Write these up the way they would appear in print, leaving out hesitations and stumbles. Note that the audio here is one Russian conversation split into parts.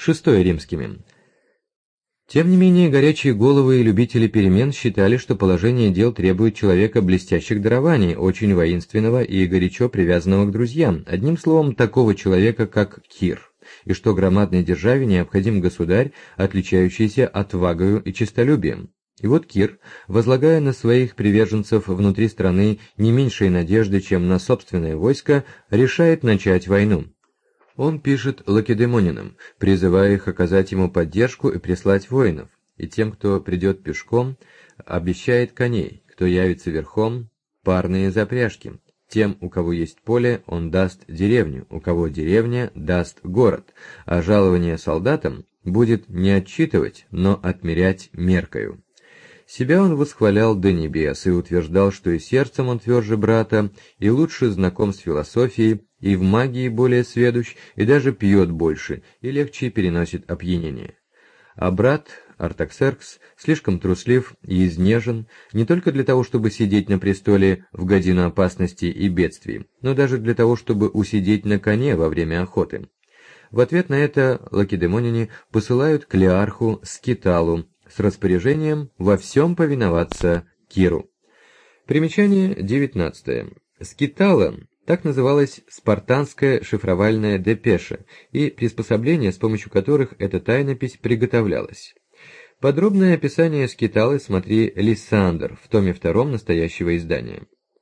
VI римскими. Тем не менее, горячие головы и любители перемен считали, что положение дел требует человека блестящих дарований, очень воинственного и горячо привязанного к друзьям, одним словом, такого человека, как Кир, и что громадной державе необходим государь, отличающийся отвагою и честолюбием. И вот Кир, возлагая на своих приверженцев внутри страны не меньшей надежды, чем на собственное войско, решает начать войну. Он пишет лакедемонянам, призывая их оказать ему поддержку и прислать воинов, и тем, кто придет пешком, обещает коней, кто явится верхом, парные запряжки. Тем, у кого есть поле, он даст деревню, у кого деревня, даст город, а жалование солдатам будет не отчитывать, но отмерять меркою. Себя он восхвалял до небес и утверждал, что и сердцем он тверже брата, и лучше знаком с философией, и в магии более сведущ, и даже пьет больше, и легче переносит опьянение. А брат, Артаксеркс, слишком труслив и изнежен, не только для того, чтобы сидеть на престоле в годину опасности и бедствий, но даже для того, чтобы усидеть на коне во время охоты. В ответ на это лакедемоняне посылают к Леарху Скиталу с распоряжением во всем повиноваться Киру. Примечание 19. Скитала — так называлась спартанская шифровальная депеша и приспособления, с помощью которых эта тайнопись приготовлялась. Подробное описание скиталы смотри Лиссандр в томе 2 настоящего издания.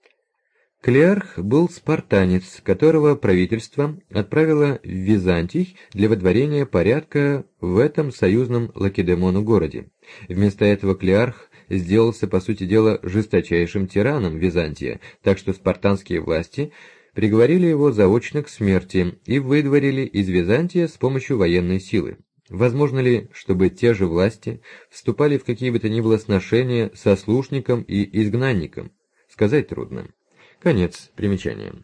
Клеарх был спартанец, которого правительство отправило в Византий для водворения порядка в этом союзном Лакедемону городе. Вместо этого Клеарх сделался, по сути дела, жесточайшим тираном Византия, так что спартанские власти приговорили его заочно к смерти и выдворили из Византия с помощью военной силы. Возможно ли, чтобы те же власти вступали в какие бы то ни было сношения со слушником и изгнанником? Сказать трудно. Конец примечания.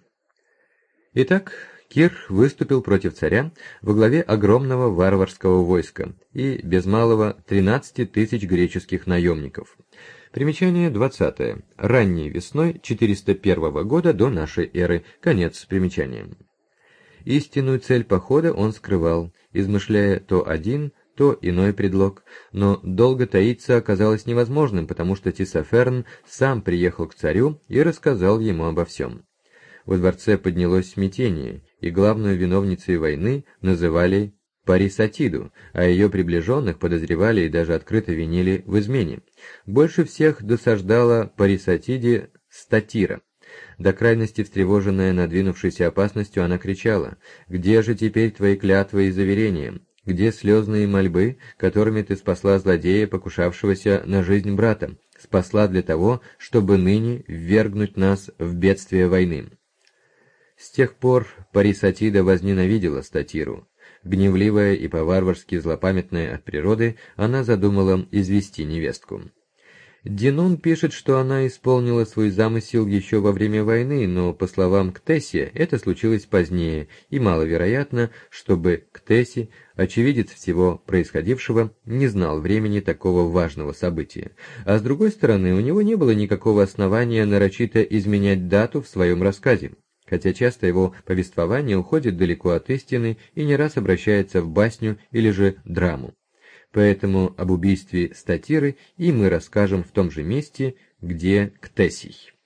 Итак, Кир выступил против царя во главе огромного варварского войска и без малого 13 тысяч греческих наемников. Примечание 20. Ранней весной 401 года до нашей эры. Конец примечания. Истинную цель похода он скрывал, измышляя то один, то иной предлог, но долго таиться оказалось невозможным, потому что Тисоферн сам приехал к царю и рассказал ему обо всем. Во дворце поднялось смятение, и главную виновницей войны называли Парисатиду, а ее приближенных подозревали и даже открыто винили в измене. Больше всех досаждала Парисатиде Статира. До крайности встревоженная надвинувшейся опасностью, она кричала: «Где же теперь твои клятвы и заверения? Где слезные мольбы, которыми ты спасла злодея, покушавшегося на жизнь брата? Спасла для того, чтобы ныне ввергнуть нас в бедствие войны». С тех пор Парисатида возненавидела Статиру. Гневливая и по-варварски злопамятная от природы, она задумала извести невестку. Динон пишет, что она исполнила свой замысел еще во время войны, но, по словам Ктесия, это случилось позднее, и маловероятно, чтобы Ктесий, очевидец всего происходившего, не знал времени такого важного события. А с другой стороны, у него не было никакого основания нарочито изменять дату в своем рассказе, хотя часто его повествование уходит далеко от истины и не раз обращается в басню или же драму. Поэтому об убийстве Статиры и мы расскажем в том же месте, где Ктесий.